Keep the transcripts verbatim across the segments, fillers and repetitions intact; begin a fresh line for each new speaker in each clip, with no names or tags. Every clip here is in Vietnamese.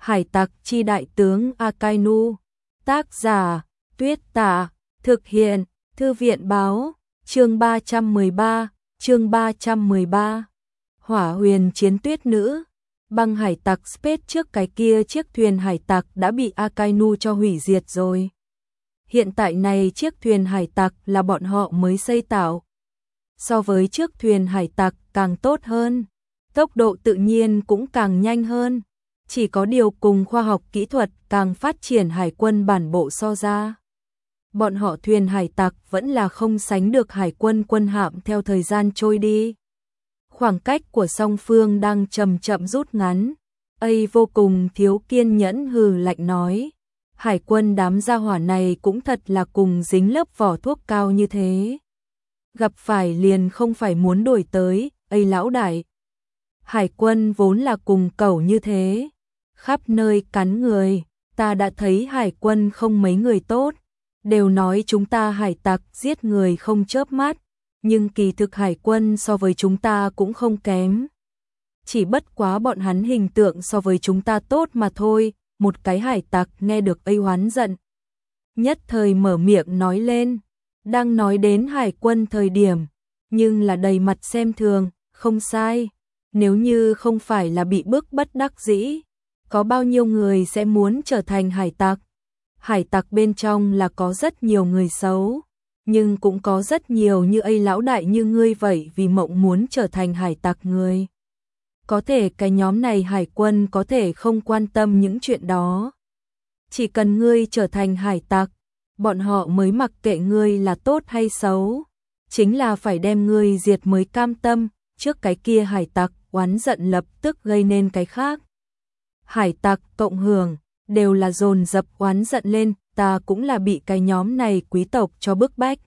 Hải tặc chi đại tướng Akainu. Tác giả Tuyết Tả. Thực hiện Thư viện Báo. Chương ba trăm mười ba. Chương ba trăm mười ba. Hỏa huyền chiến tuyết nữ. Băng hải tặc Space trước cái kia chiếc thuyền hải tặc đã bị Akainu cho hủy diệt rồi. Hiện tại này chiếc thuyền hải tặc là bọn họ mới xây tạo. So với chiếc thuyền hải tặc càng tốt hơn, tốc độ tự nhiên cũng càng nhanh hơn. Chỉ có điều cùng khoa học kỹ thuật càng phát triển hải quân bản bộ so ra, bọn họ thuyền hải tặc vẫn là không sánh được hải quân quân hạm theo thời gian trôi đi. Khoảng cách của song phương đang chậm chậm rút ngắn. Ây vô cùng thiếu kiên nhẫn hừ lạnh nói. Hải quân đám gia hỏa này cũng thật là cùng dính lớp vỏ thuốc cao như thế. Gặp phải liền không phải muốn đổi tới, Ây lão đại. Hải quân vốn là cùng cẩu như thế, khắp nơi cắn người, ta đã thấy hải quân không mấy người tốt, đều nói chúng ta hải tặc giết người không chớp mắt, nhưng kỳ thực hải quân so với chúng ta cũng không kém. Chỉ bất quá bọn hắn hình tượng so với chúng ta tốt mà thôi. Một cái hải tặc nghe được Ây hoán giận, nhất thời mở miệng nói lên, đang nói đến hải quân thời điểm, nhưng là đầy mặt xem thường, không sai, nếu như không phải là bị bức bất đắc dĩ, có bao nhiêu người sẽ muốn trở thành hải tặc. Hải tặc bên trong là có rất nhiều người xấu, nhưng cũng có rất nhiều như Ây lão đại như ngươi vậy vì mộng muốn trở thành hải tặc người. Có thể cái nhóm này hải quân có thể không quan tâm những chuyện đó. Chỉ cần ngươi trở thành hải tặc, bọn họ mới mặc kệ ngươi là tốt hay xấu. Chính là phải đem ngươi diệt mới cam tâm, trước cái kia hải tặc oán giận lập tức gây nên cái khác. Hải tặc cộng hưởng, đều là dồn dập oán giận lên, ta cũng là bị cái nhóm này quý tộc cho bức bách.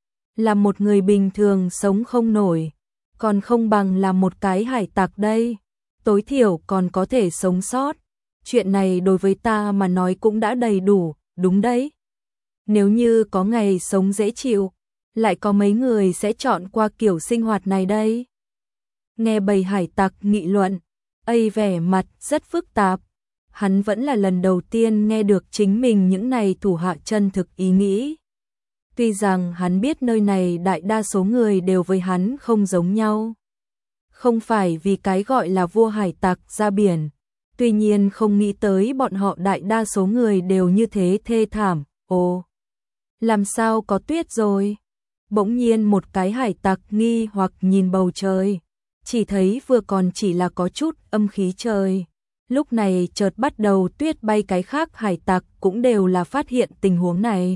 Là một người bình thường sống không nổi, còn không bằng là một cái hải tặc đây, tối thiểu còn có thể sống sót. Chuyện này đối với ta mà nói cũng đã đầy đủ, đúng đấy. Nếu như có ngày sống dễ chịu, lại có mấy người sẽ chọn qua kiểu sinh hoạt này đây. Nghe bầy hải tặc nghị luận, Ây vẻ mặt rất phức tạp. Hắn vẫn là lần đầu tiên nghe được chính mình những này thủ hạ chân thực ý nghĩ. Tuy rằng hắn biết nơi này đại đa số người đều với hắn không giống nhau. Không phải vì cái gọi là vua hải tặc ra biển. Tuy nhiên không nghĩ tới bọn họ đại đa số người đều như thế thê thảm. Ồ, làm sao có tuyết rồi? Bỗng nhiên một cái hải tặc nghi hoặc nhìn bầu trời. Chỉ thấy vừa còn chỉ là có chút âm khí trời. Lúc này chợt bắt đầu tuyết bay, cái khác hải tặc cũng đều là phát hiện tình huống này.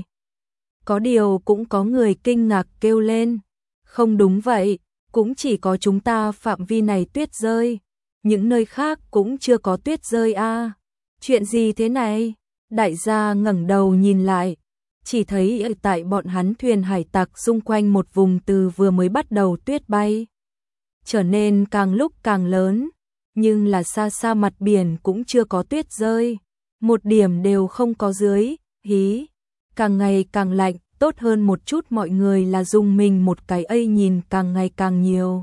Có điều cũng có người kinh ngạc kêu lên. Không đúng vậy, cũng chỉ có chúng ta phạm vi này tuyết rơi. Những nơi khác cũng chưa có tuyết rơi a. À. Chuyện gì thế này? Đại gia ngẩng đầu nhìn lại. Chỉ thấy ở tại bọn hắn thuyền hải tặc xung quanh một vùng từ vừa mới bắt đầu tuyết bay. Trở nên càng lúc càng lớn. Nhưng là xa xa mặt biển cũng chưa có tuyết rơi. Một điểm đều không có dưới. Hí. Càng ngày càng lạnh. Tốt hơn một chút mọi người là dùng mình một cái Ây nhìn càng ngày càng nhiều.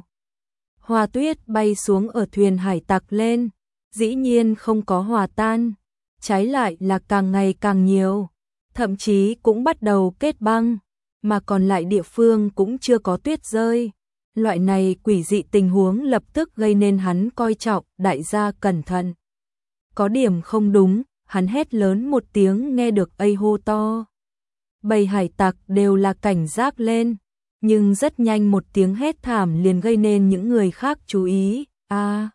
Hoa tuyết bay xuống ở thuyền hải tặc lên, dĩ nhiên không có hòa tan, trái lại là càng ngày càng nhiều, thậm chí cũng bắt đầu kết băng, mà còn lại địa phương cũng chưa có tuyết rơi. Loại này quỷ dị tình huống lập tức gây nên hắn coi trọng, đại gia cẩn thận. Có điểm không đúng, hắn hét lớn một tiếng nghe được Ây hô to. Bầy hải tặc đều là cảnh giác lên, nhưng rất nhanh một tiếng hét thảm liền gây nên những người khác chú ý. A! À,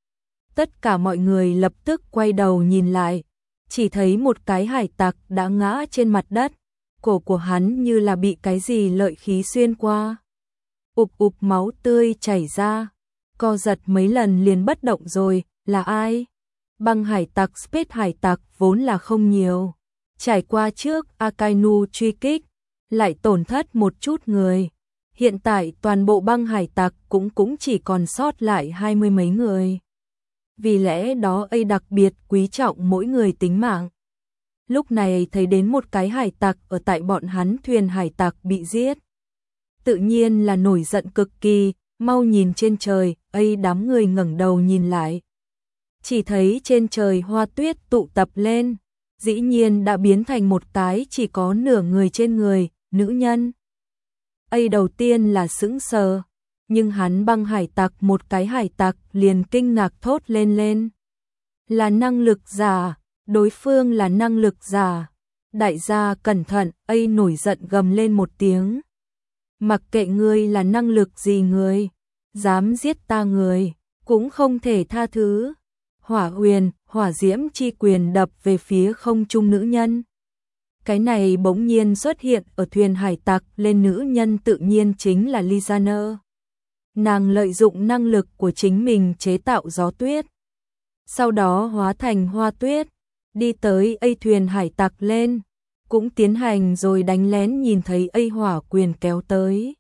tất cả mọi người lập tức quay đầu nhìn lại, chỉ thấy một cái hải tặc đã ngã trên mặt đất, cổ của hắn như là bị cái gì lợi khí xuyên qua. Ụp ụp máu tươi chảy ra, co giật mấy lần liền bất động rồi, là ai? Băng hải tặc Space hải tặc vốn là không nhiều. Trải qua trước Akainu truy kích, lại tổn thất một chút người. Hiện tại toàn bộ băng hải tặc cũng cũng chỉ còn sót lại hai mươi mấy người. Vì lẽ đó Ây đặc biệt quý trọng mỗi người tính mạng. Lúc này thấy đến một cái hải tặc ở tại bọn hắn thuyền hải tặc bị giết. Tự nhiên là nổi giận cực kỳ, mau nhìn trên trời, Ây đám người ngẩng đầu nhìn lại. chỉ thấy trên trời hoa tuyết tụ tập lên, dĩ nhiên đã biến thành một cái chỉ có nửa người trên người, nữ nhân. Ấy đầu tiên là sững sờ, nhưng hắn băng hải tặc một cái hải tặc liền kinh ngạc thốt lên lên. Là năng lực giả, đối phương là năng lực giả. Đại gia cẩn thận, ấy nổi giận gầm lên một tiếng. Mặc kệ ngươi là năng lực gì người, dám giết ta người, cũng không thể tha thứ. Hỏa huyền, hỏa diễm chi quyền đập về phía không trung nữ nhân. Cái này bỗng nhiên xuất hiện ở thuyền hải tặc lên nữ nhân tự nhiên chính là Lizaner. Nàng lợi dụng năng lực của chính mình chế tạo gió tuyết. Sau đó hóa thành hoa tuyết, đi tới A thuyền hải tặc lên, cũng tiến hành rồi đánh lén nhìn thấy A hỏa quyền kéo tới.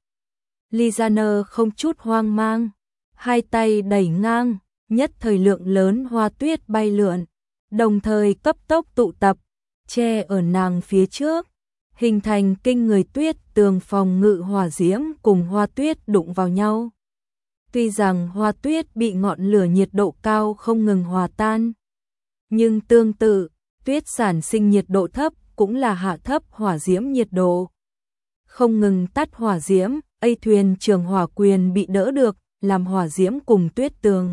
Lizaner không chút hoang mang, hai tay đẩy ngang, nhất thời lượng lớn hoa tuyết bay lượn, đồng thời cấp tốc tụ tập, che ở nàng phía trước, hình thành kinh người tuyết tường phòng ngự hỏa diễm cùng hoa tuyết đụng vào nhau. Tuy rằng hoa tuyết bị ngọn lửa nhiệt độ cao không ngừng hòa tan, nhưng tương tự, tuyết sản sinh nhiệt độ thấp cũng là hạ thấp hỏa diễm nhiệt độ. Không ngừng tắt hỏa diễm, A thuyền trường hỏa quyền bị đỡ được, làm hỏa diễm cùng tuyết tường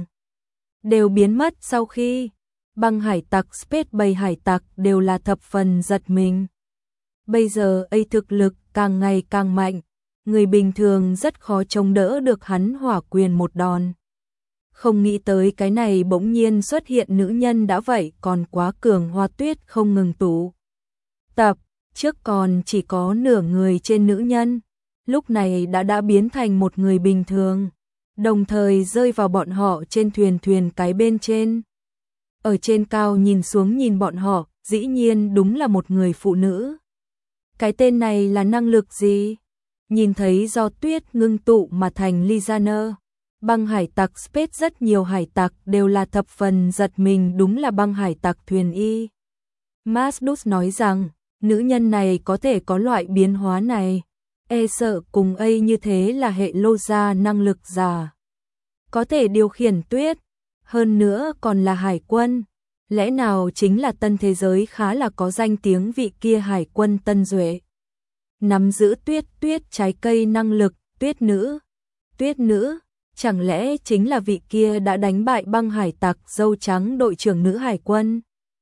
đều biến mất sau khi băng hải tặc Space Bay hải tặc đều là thập phần giật mình. Bây giờ A thực lực càng ngày càng mạnh, người bình thường rất khó chống đỡ được hắn hỏa quyền một đòn. Không nghĩ tới cái này bỗng nhiên xuất hiện nữ nhân đã vậy còn quá cường, hoa tuyết không ngừng tụ tập, trước còn chỉ có nửa người trên nữ nhân, lúc này đã đã biến thành một người bình thường, đồng thời rơi vào bọn họ trên thuyền thuyền cái bên trên. Ở trên cao nhìn xuống nhìn bọn họ, dĩ nhiên đúng là một người phụ nữ. Cái tên này là năng lực gì? Nhìn thấy do tuyết ngưng tụ mà thành Lizaner, băng hải tặc Space rất nhiều hải tặc đều là thập phần giật mình, đúng là băng hải tặc thuyền y. Masdus nói rằng, nữ nhân này có thể có loại biến hóa này, e sợ cùng A như thế là hệ lô gia năng lực giả. Có thể điều khiển tuyết, hơn nữa còn là hải quân, lẽ nào chính là tân thế giới khá là có danh tiếng vị kia hải quân Tân Duệ. Nắm giữ tuyết tuyết trái cây năng lực, tuyết nữ. Tuyết nữ, chẳng lẽ chính là vị kia đã đánh bại băng hải tặc dâu trắng đội trưởng nữ hải quân?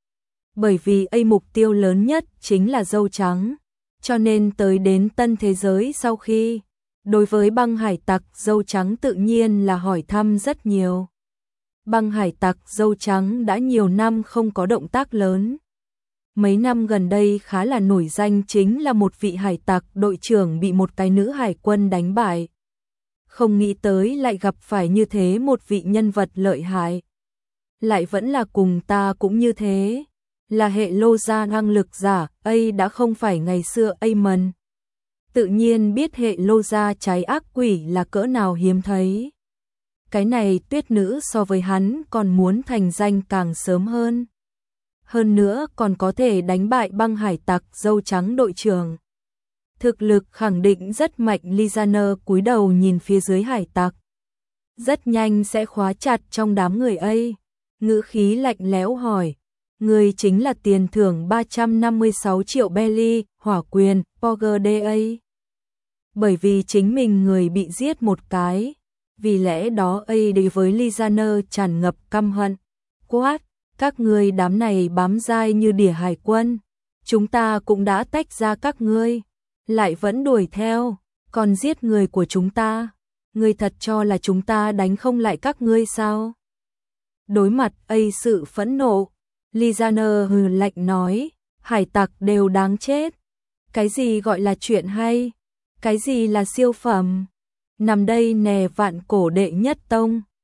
Bởi vì A mục tiêu lớn nhất chính là dâu trắng, cho nên tới đến tân thế giới sau khi, đối với băng hải tặc dâu trắng tự nhiên là hỏi thăm rất nhiều. Băng hải tặc dâu trắng đã nhiều năm không có động tác lớn. Mấy năm gần đây khá là nổi danh chính là một vị hải tặc đội trưởng bị một cái nữ hải quân đánh bại. Không nghĩ tới lại gặp phải như thế một vị nhân vật lợi hại. Lại vẫn là cùng ta cũng như thế. Là hệ lô gia năng lực giả, A đã không phải ngày xưa Amon. Tự nhiên biết hệ lô gia trái ác quỷ là cỡ nào hiếm thấy. Cái này tuyết nữ so với hắn còn muốn thành danh càng sớm hơn. Hơn nữa còn có thể đánh bại băng hải tặc dâu trắng đội trưởng. Thực lực khẳng định rất mạnh. Lizaner cúi đầu nhìn phía dưới hải tặc. Rất nhanh sẽ khóa chặt trong đám người A. Ngữ khí lạnh lẽo hỏi. Người chính là tiền thưởng ba trăm năm mươi sáu triệu belly, hỏa quyền, Power đê a. Bởi vì chính mình người bị giết một cái. Vì lẽ đó A đối với Lizaner tràn ngập căm hận. Quát, các ngươi đám này bám dai như đỉa hải quân. Chúng ta cũng đã tách ra các ngươi. Lại vẫn đuổi theo, còn giết người của chúng ta. Ngươi thật cho là chúng ta đánh không lại các ngươi sao? Đối mặt A sự phẫn nộ, Lizaner hừ lạnh nói, hải tặc đều đáng chết. Cái gì gọi là chuyện hay? Cái gì là siêu phẩm? Nằm đây nè vạn cổ đệ nhất tông.